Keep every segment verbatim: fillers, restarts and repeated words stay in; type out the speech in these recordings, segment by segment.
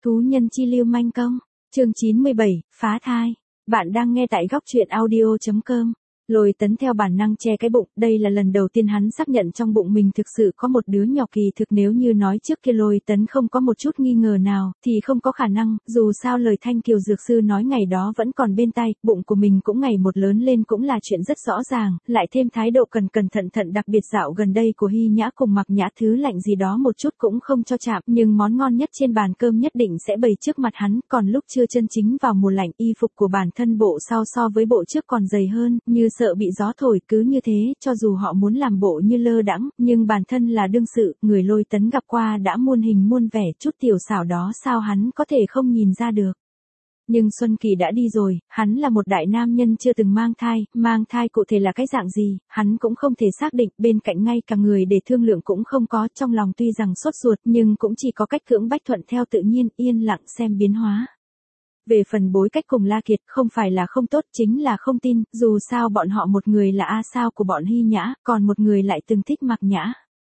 Thú nhân chi lưu manh công, chương chín mươi bảy, phá thai. Bạn đang nghe tại góc truyện audio chấm com. Lôi Tấn theo bản năng che cái bụng, đây là lần đầu tiên hắn xác nhận trong bụng mình thực sự có một đứa nhỏ. Kỳ thực nếu như nói trước kia Lôi Tấn không có một chút nghi ngờ nào, thì không có khả năng, dù sao lời Thanh Kiều Dược Sư nói ngày đó vẫn còn bên tai, bụng của mình cũng ngày một lớn lên cũng là chuyện rất rõ ràng, lại thêm thái độ cẩn cẩn thận thận đặc biệt dạo gần đây của Hy Nhã cùng Mặc Nhã thứ lạnh gì đó một chút cũng không cho chạm, nhưng món ngon nhất trên bàn cơm nhất định sẽ bày trước mặt hắn, còn lúc chưa chân chính vào mùa lạnh, y phục của bản thân bộ sau so với bộ trước còn dày hơn, như sợ bị gió thổi, cứ như thế, cho dù họ muốn làm bộ như lơ đãng, nhưng bản thân là đương sự, người Lôi Tấn gặp qua đã muôn hình muôn vẻ, chút tiểu xảo đó sao hắn có thể không nhìn ra được. Nhưng Xuân Kỳ đã đi rồi, hắn là một đại nam nhân chưa từng mang thai, mang thai cụ thể là cái dạng gì, hắn cũng không thể xác định, bên cạnh ngay cả người để thương lượng cũng không có, trong lòng tuy rằng sốt ruột nhưng cũng chỉ có cách cưỡng bách thuận theo tự nhiên, yên lặng xem biến hóa. Về phần bối cách cùng La Kiệt, không phải là không tốt, chính là không tin, dù sao bọn họ một người là A Sao của bọn Hy Nhã, còn một người lại từng thích Mặc Nhã.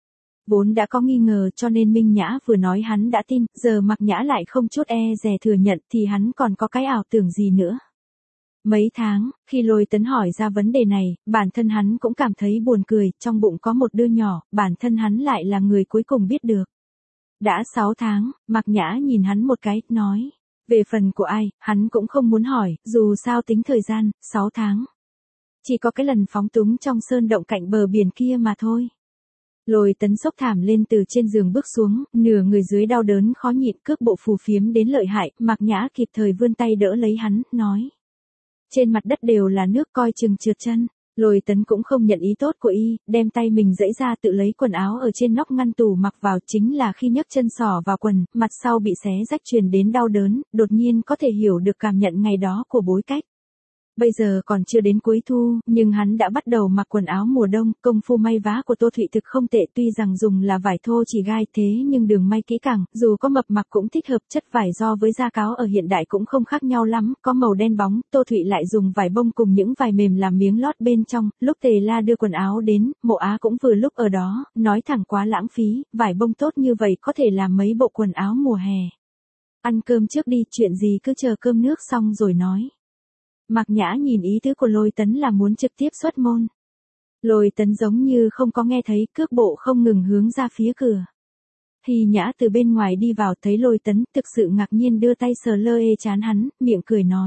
Vốn đã có nghi ngờ cho nên Minh Nhã vừa nói hắn đã tin, giờ Mặc Nhã lại không chút e dè thừa nhận thì hắn còn có cái ảo tưởng gì nữa. Mấy tháng, khi Lôi Tấn hỏi ra vấn đề này, bản thân hắn cũng cảm thấy buồn cười, trong bụng có một đứa nhỏ, bản thân hắn lại là người cuối cùng biết được. Đã sáu tháng, Mặc Nhã nhìn hắn một cái, nói. Về phần của ai, hắn cũng không muốn hỏi, dù sao tính thời gian, sáu tháng. Chỉ có cái lần phóng túng trong sơn động cạnh bờ biển kia mà thôi. Lôi Tấn sốc thảm lên từ trên giường bước xuống, nửa người dưới đau đớn khó nhịn, cước bộ phù phiếm đến lợi hại, Mặc Nhã kịp thời vươn tay đỡ lấy hắn, nói. Trên mặt đất đều là nước, coi chừng trượt chân. Lôi Tấn cũng không nhận ý tốt của y, đem tay mình giãy ra tự lấy quần áo ở trên nóc ngăn tủ mặc vào, chính là khi nhấc chân sỏ vào quần, mặt sau bị xé rách truyền đến đau đớn, đột nhiên có thể hiểu được cảm nhận ngày đó của bối cách. Bây giờ còn chưa đến cuối thu, nhưng hắn đã bắt đầu mặc quần áo mùa đông, công phu may vá của Tô Thụy thực không tệ, tuy rằng dùng là vải thô chỉ gai thế nhưng đường may kỹ càng, dù có mập mạp cũng thích hợp, chất vải do với da cáo ở hiện đại cũng không khác nhau lắm, có màu đen bóng, Tô Thụy lại dùng vải bông cùng những vải mềm làm miếng lót bên trong, lúc Tề La đưa quần áo đến, Mộ Á cũng vừa lúc ở đó, nói thẳng quá lãng phí, vải bông tốt như vậy có thể làm mấy bộ quần áo mùa hè. Ăn cơm trước đi, chuyện gì cứ chờ cơm nước xong rồi nói. Mặc Nhã nhìn ý tứ của Lôi Tấn là muốn trực tiếp xuất môn. Lôi Tấn giống như không có nghe thấy, cước bộ không ngừng hướng ra phía cửa. Hy Nhã từ bên ngoài đi vào thấy Lôi Tấn, thực sự ngạc nhiên đưa tay sờ lơ ê trán hắn, miệng cười nói.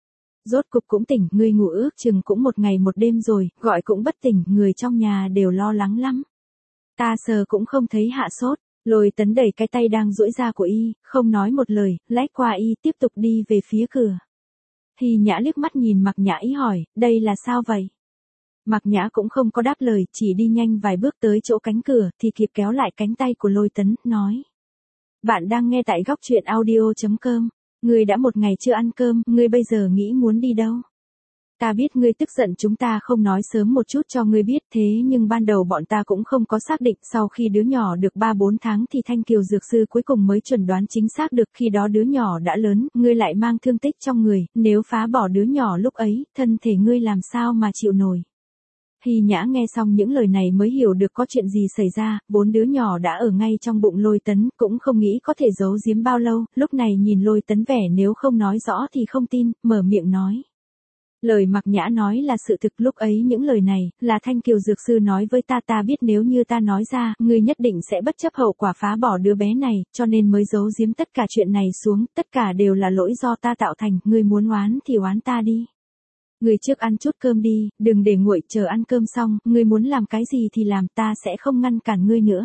Rốt cục cũng tỉnh, ngươi ngủ ước chừng cũng một ngày một đêm rồi, gọi cũng bất tỉnh, người trong nhà đều lo lắng lắm. Ta sờ cũng không thấy hạ sốt. Lôi Tấn đẩy cái tay đang duỗi ra của y, không nói một lời, lách qua y tiếp tục đi về phía cửa. Hy Nhã liếc mắt nhìn Mặc Nhã ý hỏi, đây là sao vậy? Mặc Nhã cũng không có đáp lời, chỉ đi nhanh vài bước tới chỗ cánh cửa, thì kịp kéo lại cánh tay của Lôi Tấn, nói. Bạn đang nghe tại góc truyện audio chấm com, ngươi đã một ngày chưa ăn cơm, ngươi bây giờ nghĩ muốn đi đâu? Ta biết ngươi tức giận chúng ta không nói sớm một chút cho ngươi biết, thế nhưng ban đầu bọn ta cũng không có xác định, sau khi đứa nhỏ được ba bốn tháng thì Thanh Kiều Dược Sư cuối cùng mới chuẩn đoán chính xác được, khi đó đứa nhỏ đã lớn, ngươi lại mang thương tích trong người, nếu phá bỏ đứa nhỏ lúc ấy, thân thể ngươi làm sao mà chịu nổi. Hy Nhã nghe xong những lời này mới hiểu được có chuyện gì xảy ra, bốn đứa nhỏ đã ở ngay trong bụng Lôi Tấn, cũng không nghĩ có thể giấu giếm bao lâu, lúc này nhìn Lôi Tấn vẻ nếu không nói rõ thì không tin, mở miệng nói. Lời Mặc Nhã nói là sự thực, lúc ấy những lời này, là Thanh Kiều Dược Sư nói với ta, ta biết nếu như ta nói ra, ngươi nhất định sẽ bất chấp hậu quả phá bỏ đứa bé này, cho nên mới giấu giếm tất cả chuyện này xuống, tất cả đều là lỗi do ta tạo thành, ngươi muốn oán thì oán ta đi. Ngươi trước ăn chút cơm đi, đừng để nguội, chờ ăn cơm xong, ngươi muốn làm cái gì thì làm, ta sẽ không ngăn cản ngươi nữa.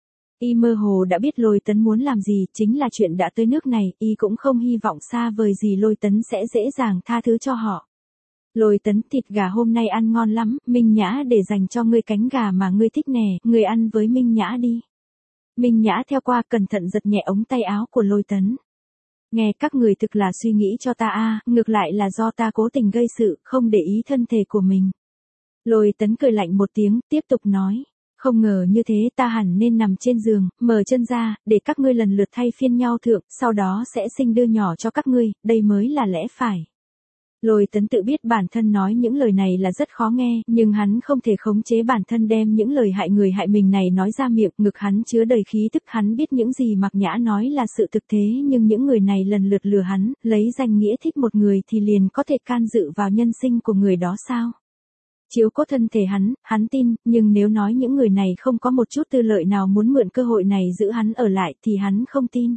Y mơ hồ đã biết Lôi Tấn muốn làm gì, chính là chuyện đã tới nước này, y cũng không hy vọng xa vời gì Lôi Tấn sẽ dễ dàng tha thứ cho họ. Lôi Tấn, thịt gà hôm nay ăn ngon lắm, Minh Nhã để dành cho ngươi cánh gà mà ngươi thích nè, ngươi ăn với Minh Nhã đi. Minh Nhã theo qua cẩn thận giật nhẹ ống tay áo của Lôi Tấn. Nghe các người thực là suy nghĩ cho ta a, ngược lại là do ta cố tình gây sự, không để ý thân thể của mình. Lôi Tấn cười lạnh một tiếng, tiếp tục nói. Không ngờ như thế, ta hẳn nên nằm trên giường, mở chân ra, để các ngươi lần lượt thay phiên nhau thượng, sau đó sẽ sinh đứa nhỏ cho các ngươi, đây mới là lẽ phải. Lôi Tấn tự biết bản thân nói những lời này là rất khó nghe, nhưng hắn không thể khống chế bản thân đem những lời hại người hại mình này nói ra miệng, ngực hắn chứa đầy khí tức, hắn biết những gì Mạc Nhã nói là sự thực thế nhưng những người này lần lượt lừa hắn, lấy danh nghĩa thích một người thì liền có thể can dự vào nhân sinh của người đó sao? Chiếu cố thân thể hắn, hắn tin, nhưng nếu nói những người này không có một chút tư lợi nào muốn mượn cơ hội này giữ hắn ở lại thì hắn không tin.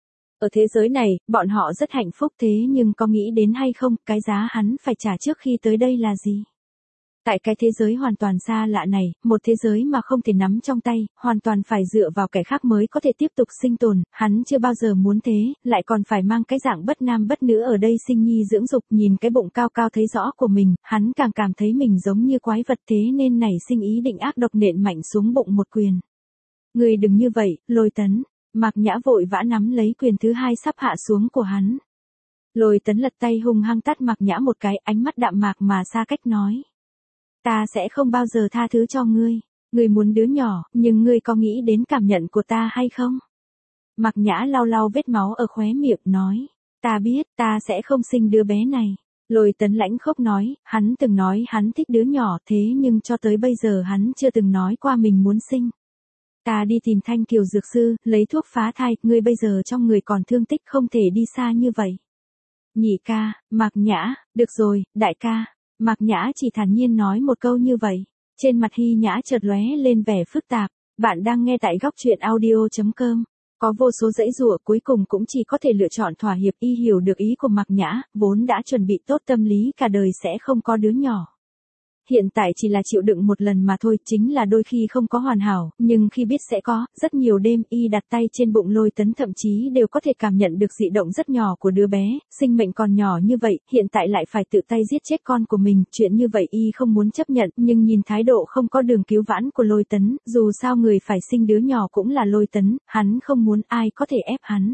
Ở thế giới này, bọn họ rất hạnh phúc thế nhưng có nghĩ đến hay không, cái giá hắn phải trả trước khi tới đây là gì? Tại cái thế giới hoàn toàn xa lạ này, một thế giới mà không thể nắm trong tay, hoàn toàn phải dựa vào kẻ khác mới có thể tiếp tục sinh tồn, hắn chưa bao giờ muốn thế, lại còn phải mang cái dạng bất nam bất nữ ở đây sinh nhi dưỡng dục, nhìn cái bụng cao cao thấy rõ của mình, hắn càng cảm thấy mình giống như quái vật thế nên nảy sinh ý định ác độc nện mạnh xuống bụng một quyền. Người đừng như vậy, Lôi Tấn. Mạc Nhã vội vã nắm lấy quyền thứ hai sắp hạ xuống của hắn. Lôi Tấn lật tay hung hăng tát Mạc Nhã một cái, ánh mắt đạm mạc mà xa cách nói. Ta sẽ không bao giờ tha thứ cho ngươi. Ngươi muốn đứa nhỏ, nhưng ngươi có nghĩ đến cảm nhận của ta hay không? Mạc Nhã lau lau vết máu ở khóe miệng nói. Ta biết, ta sẽ không sinh đứa bé này. Lôi Tấn lãnh khốc nói, hắn từng nói hắn thích đứa nhỏ thế nhưng cho tới bây giờ hắn chưa từng nói qua mình muốn sinh. Ta đi tìm Thanh Kiều dược sư, lấy thuốc phá thai, ngươi bây giờ trong người còn thương tích không thể đi xa như vậy. Nhị ca, Mạc Nhã, được rồi, đại ca. Mạc Nhã chỉ thản nhiên nói một câu như vậy. Trên mặt Hy Nhã chợt lóe lên vẻ phức tạp. Bạn đang nghe tại góc truyện audio chấm com. Có vô số dãy dụa cuối cùng cũng chỉ có thể lựa chọn thỏa hiệp. Y hiểu được ý của Mạc Nhã, vốn đã chuẩn bị tốt tâm lý cả đời sẽ không có đứa nhỏ. Hiện tại chỉ là chịu đựng một lần mà thôi, chính là đôi khi không có hoàn hảo, nhưng khi biết sẽ có, rất nhiều đêm y đặt tay trên bụng Lôi Tấn thậm chí đều có thể cảm nhận được dị động rất nhỏ của đứa bé, sinh mệnh còn nhỏ như vậy, hiện tại lại phải tự tay giết chết con của mình, chuyện như vậy y không muốn chấp nhận, nhưng nhìn thái độ không có đường cứu vãn của Lôi Tấn, dù sao người phải sinh đứa nhỏ cũng là Lôi Tấn, hắn không muốn ai có thể ép hắn.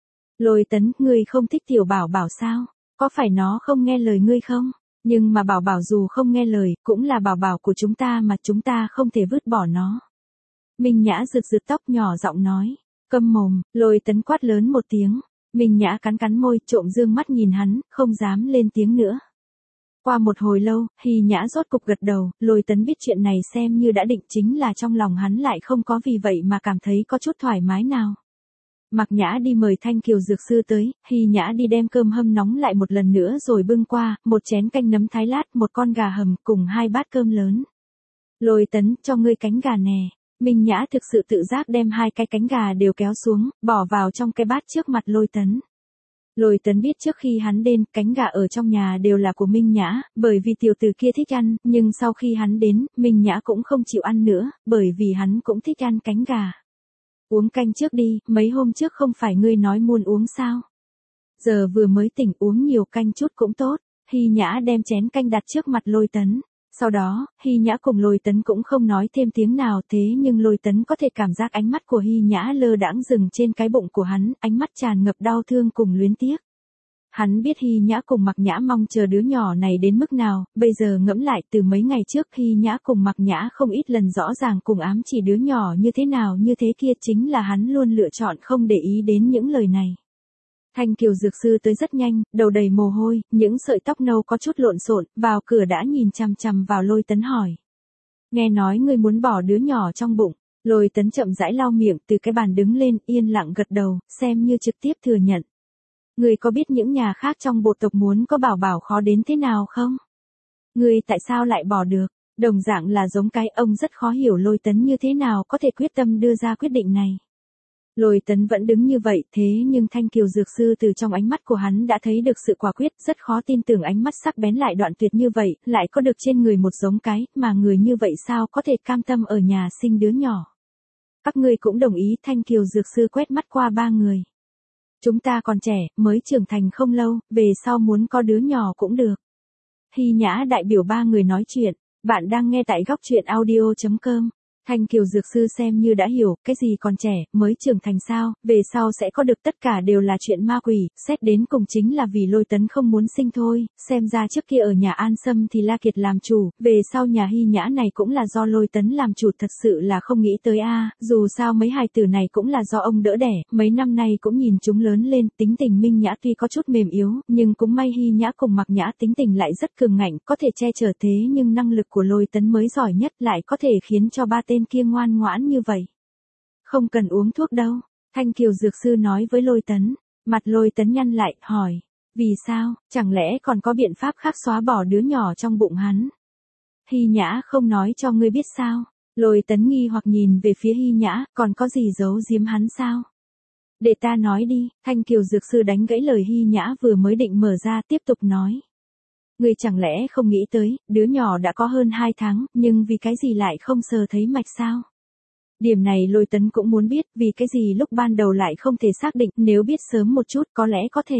Lôi Tấn, ngươi không thích tiểu bảo bảo sao? Có phải nó không nghe lời ngươi không? Nhưng mà bảo bảo dù không nghe lời, cũng là bảo bảo của chúng ta mà chúng ta không thể vứt bỏ nó. Minh Nhã rực rực tóc nhỏ giọng nói. Câm mồm, Lôi Tấn quát lớn một tiếng. Minh Nhã cắn cắn môi, trộm dương mắt nhìn hắn, không dám lên tiếng nữa. Qua một hồi lâu, Hy Nhã rốt cục gật đầu, Lôi Tấn biết chuyện này xem như đã định, chính là trong lòng hắn lại không có vì vậy mà cảm thấy có chút thoải mái nào. Mạc Nhã đi mời Thanh Kiều dược sư tới, Hy Nhã đi đem cơm hâm nóng lại một lần nữa rồi bưng qua, một chén canh nấm thái lát, một con gà hầm cùng hai bát cơm lớn. Lôi Tấn, cho ngươi cánh gà nè. Minh Nhã thực sự tự giác đem hai cái cánh gà đều kéo xuống, bỏ vào trong cái bát trước mặt Lôi Tấn. Lôi Tấn biết trước khi hắn đến, cánh gà ở trong nhà đều là của Minh Nhã, bởi vì tiểu tử kia thích ăn, nhưng sau khi hắn đến, Minh Nhã cũng không chịu ăn nữa, bởi vì hắn cũng thích ăn cánh gà. Uống canh trước đi, mấy hôm trước không phải ngươi nói muốn uống sao? Giờ vừa mới tỉnh, uống nhiều canh chút cũng tốt. Hy Nhã đem chén canh đặt trước mặt Lôi Tấn. Sau đó, Hy Nhã cùng Lôi Tấn cũng không nói thêm tiếng nào, thế nhưng Lôi Tấn có thể cảm giác ánh mắt của Hy Nhã lơ đãng dừng trên cái bụng của hắn, ánh mắt tràn ngập đau thương cùng luyến tiếc. Hắn biết Hy Nhã cùng Mạc Nhã mong chờ đứa nhỏ này đến mức nào, bây giờ ngẫm lại từ mấy ngày trước Hy Nhã cùng Mạc Nhã không ít lần rõ ràng cùng ám chỉ đứa nhỏ như thế nào như thế kia, chính là hắn luôn lựa chọn không để ý đến những lời này. Thanh Kiều dược sư tới rất nhanh, đầu đầy mồ hôi, những sợi tóc nâu có chút lộn xộn, vào cửa đã nhìn chằm chằm vào Lôi Tấn hỏi. Nghe nói ngươi muốn bỏ đứa nhỏ trong bụng. Lôi Tấn chậm rãi lau miệng, từ cái bàn đứng lên, yên lặng gật đầu, xem như trực tiếp thừa nhận. Ngươi có biết những nhà khác trong bộ tộc muốn có bảo bảo khó đến thế nào không? Ngươi tại sao lại bỏ được? Đồng dạng là giống cái, ông rất khó hiểu Lôi Tấn như thế nào có thể quyết tâm đưa ra quyết định này. Lôi Tấn vẫn đứng như vậy, thế nhưng Thanh Kiều dược sư từ trong ánh mắt của hắn đã thấy được sự quả quyết, rất khó tin tưởng ánh mắt sắc bén lại đoạn tuyệt như vậy, lại có được trên người một giống cái, mà người như vậy sao có thể cam tâm ở nhà sinh đứa nhỏ. Các ngươi cũng đồng ý. Thanh Kiều dược sư quét mắt qua ba người. Chúng ta còn trẻ, mới trưởng thành không lâu, về sau muốn có đứa nhỏ cũng được. Hy Nhã đại biểu ba người nói chuyện, bạn đang nghe tại góc truyện audio chấm com. Thanh Kiều Dược Sư xem như đã hiểu, cái gì còn trẻ, mới trưởng thành sao, về sau sẽ có được tất cả đều là chuyện ma quỷ, xét đến cùng chính là vì Lôi Tấn không muốn sinh thôi, xem ra trước kia ở nhà An Sâm thì La Kiệt làm chủ, về sau nhà Hy Nhã này cũng là do Lôi Tấn làm chủ, thật sự là không nghĩ tới a, dù sao mấy hài tử này cũng là do ông đỡ đẻ, mấy năm nay cũng nhìn chúng lớn lên, tính tình Minh Nhã tuy có chút mềm yếu, nhưng cũng may Hy Nhã cùng Mặc Nhã tính tình lại rất cường ngạnh, có thể che chở thế nhưng năng lực của Lôi Tấn mới giỏi nhất, lại có thể khiến cho ba tên kia ngoan ngoãn như vậy. Không cần uống thuốc đâu, Thanh Kiều Dược Sư nói với Lôi Tấn. Mặt Lôi Tấn nhăn lại, hỏi, vì sao, chẳng lẽ còn có biện pháp khác xóa bỏ đứa nhỏ trong bụng hắn? Hy Nhã không nói cho ngươi biết sao? Lôi Tấn nghi hoặc nhìn về phía Hy Nhã, còn có gì giấu giếm hắn sao? Để ta nói đi, Thanh Kiều Dược Sư đánh gãy lời Hy Nhã vừa mới định mở ra, tiếp tục nói. Ngươi chẳng lẽ không nghĩ tới, đứa nhỏ đã có hơn hai tháng, nhưng vì cái gì lại không sờ thấy mạch sao? Điểm này Lôi Tấn cũng muốn biết, vì cái gì lúc ban đầu lại không thể xác định, nếu biết sớm một chút có lẽ có thể.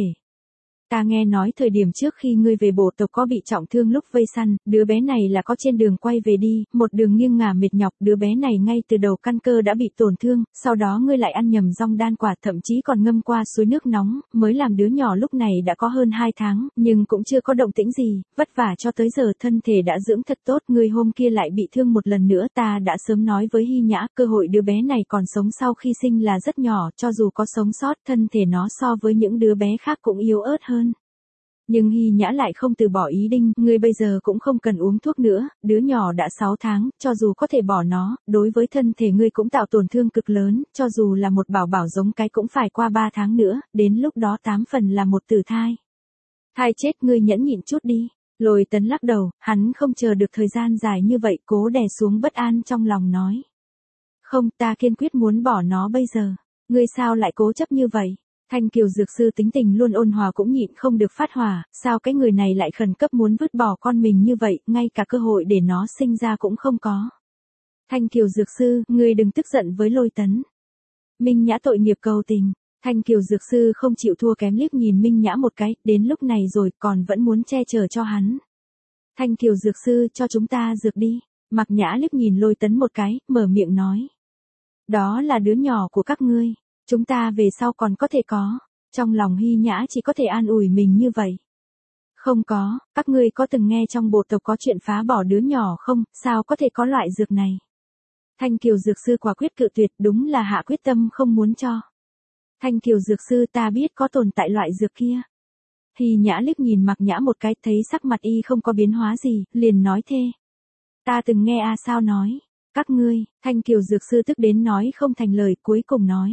Ta nghe nói thời điểm trước khi ngươi về bộ tộc có bị trọng thương lúc vây săn, đứa bé này là có trên đường quay về đi, một đường nghiêng ngả mệt nhọc, đứa bé này ngay từ đầu căn cơ đã bị tổn thương, sau đó ngươi lại ăn nhầm rong đan quả, thậm chí còn ngâm qua suối nước nóng, mới làm đứa nhỏ lúc này đã có hơn hai tháng, nhưng cũng chưa có động tĩnh gì, vất vả cho tới giờ thân thể đã dưỡng thật tốt, ngươi hôm kia lại bị thương một lần nữa, ta đã sớm nói với Hy Nhã, cơ hội đứa bé này còn sống sau khi sinh là rất nhỏ, cho dù có sống sót, thân thể nó so với những đứa bé khác cũng yếu ớt hơn. Nhưng Hy Nhã lại không từ bỏ ý định, ngươi bây giờ cũng không cần uống thuốc nữa, đứa nhỏ đã sáu tháng, cho dù có thể bỏ nó, đối với thân thể ngươi cũng tạo tổn thương cực lớn, cho dù là một bảo bảo giống cái cũng phải qua ba tháng nữa, đến lúc đó tám phần là một tử thai. Thai chết, ngươi nhẫn nhịn chút đi. Lôi Tấn lắc đầu, hắn không chờ được thời gian dài như vậy, cố đè xuống bất an trong lòng nói. Không, ta kiên quyết muốn bỏ nó bây giờ. Ngươi sao lại cố chấp như vậy? Thanh Kiều Dược Sư tính tình luôn ôn hòa cũng nhịn không được phát hỏa, sao cái người này lại khẩn cấp muốn vứt bỏ con mình như vậy, ngay cả cơ hội để nó sinh ra cũng không có. Thanh Kiều Dược Sư, ngươi đừng tức giận với Lôi Tấn. Minh Nhã tội nghiệp cầu tình, Thanh Kiều Dược Sư không chịu thua kém liếc nhìn Minh Nhã một cái, đến lúc này rồi còn vẫn muốn che chở cho hắn. Thanh Kiều Dược Sư, cho chúng ta dược đi. Mặc Nhã liếc nhìn Lôi Tấn một cái, mở miệng nói. Đó là đứa nhỏ của các ngươi. Chúng ta về sau còn có thể có. Trong lòng Hy Nhã chỉ có thể an ủi mình như vậy. Không có, các ngươi có từng nghe trong bộ tộc có chuyện phá bỏ đứa nhỏ không, sao có thể có loại dược này. Thanh Kiều Dược Sư quả quyết cự tuyệt, đúng là hạ quyết tâm không muốn cho. Thanh Kiều Dược Sư, ta biết có tồn tại loại dược kia. Hy Nhã liếc nhìn Mặc Nhã một cái, thấy sắc mặt y không có biến hóa gì, liền nói thê. Ta từng nghe a sao nói. Các ngươi, Thanh Kiều Dược Sư tức đến nói không thành lời, cuối cùng nói.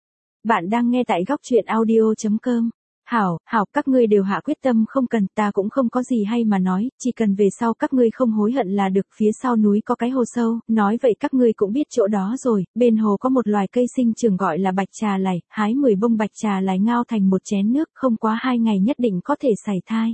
Bạn đang nghe tại góc truyện audio chấm com. Hảo, hảo, các ngươi đều hạ quyết tâm không cần, ta cũng không có gì hay mà nói, chỉ cần về sau các ngươi không hối hận là được, phía sau núi có cái hồ sâu, nói vậy các ngươi cũng biết chỗ đó rồi, bên hồ có một loài cây sinh trưởng gọi là bạch trà lài, hái mười bông bạch trà lài ngao thành một chén nước, không quá hai ngày nhất định có thể sảy thai.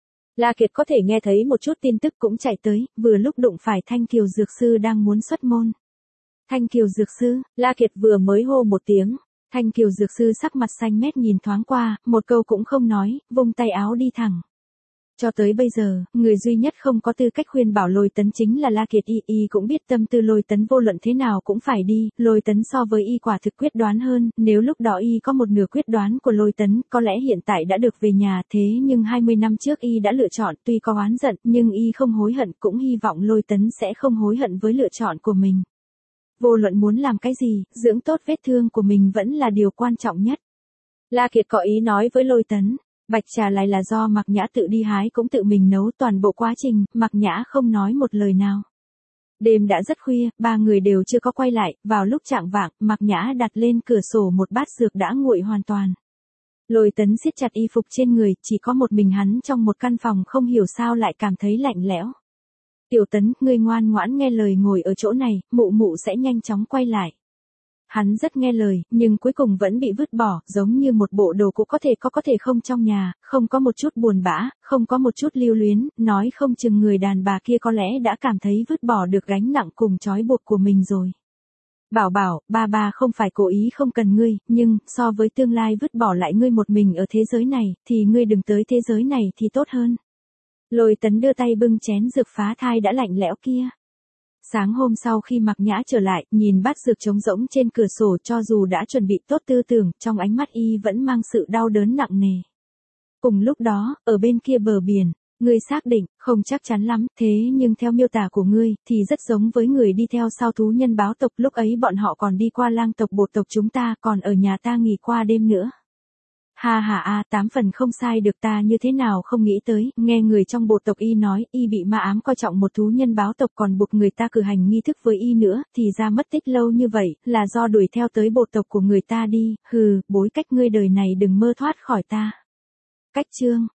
La Kiệt có thể nghe thấy một chút tin tức cũng chạy tới, vừa lúc đụng phải Thanh Kiều Dược Sư đang muốn xuất môn. Thanh Kiều Dược Sư, La Kiệt vừa mới hô một tiếng. Thanh Kiều Dược Sư sắc mặt xanh mét nhìn thoáng qua, một câu cũng không nói, vung tay áo đi thẳng. Cho tới bây giờ, người duy nhất không có tư cách khuyên bảo Lôi Tấn chính là La Kiệt, y y cũng biết tâm tư Lôi Tấn vô luận thế nào cũng phải đi, Lôi Tấn so với y quả thực quyết đoán hơn, nếu lúc đó y có một nửa quyết đoán của Lôi Tấn, có lẽ hiện tại đã được về nhà, thế nhưng hai mươi năm trước y đã lựa chọn, tuy có oán giận, nhưng y không hối hận, cũng hy vọng Lôi Tấn sẽ không hối hận với lựa chọn của mình. Vô luận muốn làm cái gì, dưỡng tốt vết thương của mình vẫn là điều quan trọng nhất. La Kiệt có ý nói với Lôi Tấn, bạch trà lài là do Mặc Nhã tự đi hái cũng tự mình nấu, toàn bộ quá trình, Mặc Nhã không nói một lời nào. Đêm đã rất khuya, ba người đều chưa có quay lại, vào lúc chạng vạng, Mặc Nhã đặt lên cửa sổ một bát dược đã nguội hoàn toàn. Lôi Tấn siết chặt y phục trên người, chỉ có một mình hắn trong một căn phòng, không hiểu sao lại cảm thấy lạnh lẽo. Tiểu Tấn, ngươi ngoan ngoãn nghe lời ngồi ở chỗ này, mụ mụ sẽ nhanh chóng quay lại. Hắn rất nghe lời, nhưng cuối cùng vẫn bị vứt bỏ, giống như một bộ đồ cũ có thể có có thể không trong nhà, không có một chút buồn bã, không có một chút lưu luyến, nói không chừng người đàn bà kia có lẽ đã cảm thấy vứt bỏ được gánh nặng cùng trói buộc của mình rồi. Bảo bảo, ba ba không phải cố ý không cần ngươi, nhưng, so với tương lai vứt bỏ lại ngươi một mình ở thế giới này, thì ngươi đừng tới thế giới này thì tốt hơn. Lôi Tấn đưa tay bưng chén dược phá thai đã lạnh lẽo kia. Sáng hôm sau khi Mạc Nhã trở lại, nhìn bát dược trống rỗng trên cửa sổ, cho dù đã chuẩn bị tốt tư tưởng, trong ánh mắt y vẫn mang sự đau đớn nặng nề. Cùng lúc đó, ở bên kia bờ biển, ngươi xác định, không chắc chắn lắm, thế nhưng theo miêu tả của ngươi, thì rất giống với người đi theo sau thú nhân báo tộc, lúc ấy bọn họ còn đi qua lang tộc bộ tộc chúng ta, còn ở nhà ta nghỉ qua đêm nữa. Ha ha a, tám phần không sai được, ta như thế nào không nghĩ tới, nghe người trong bộ tộc y nói, y bị ma ám coi trọng một thú nhân báo tộc còn buộc người ta cử hành nghi thức với y nữa, thì ra mất tích lâu như vậy, là do đuổi theo tới bộ tộc của người ta đi, hừ, bối cách ngươi đời này đừng mơ thoát khỏi ta. Cách chương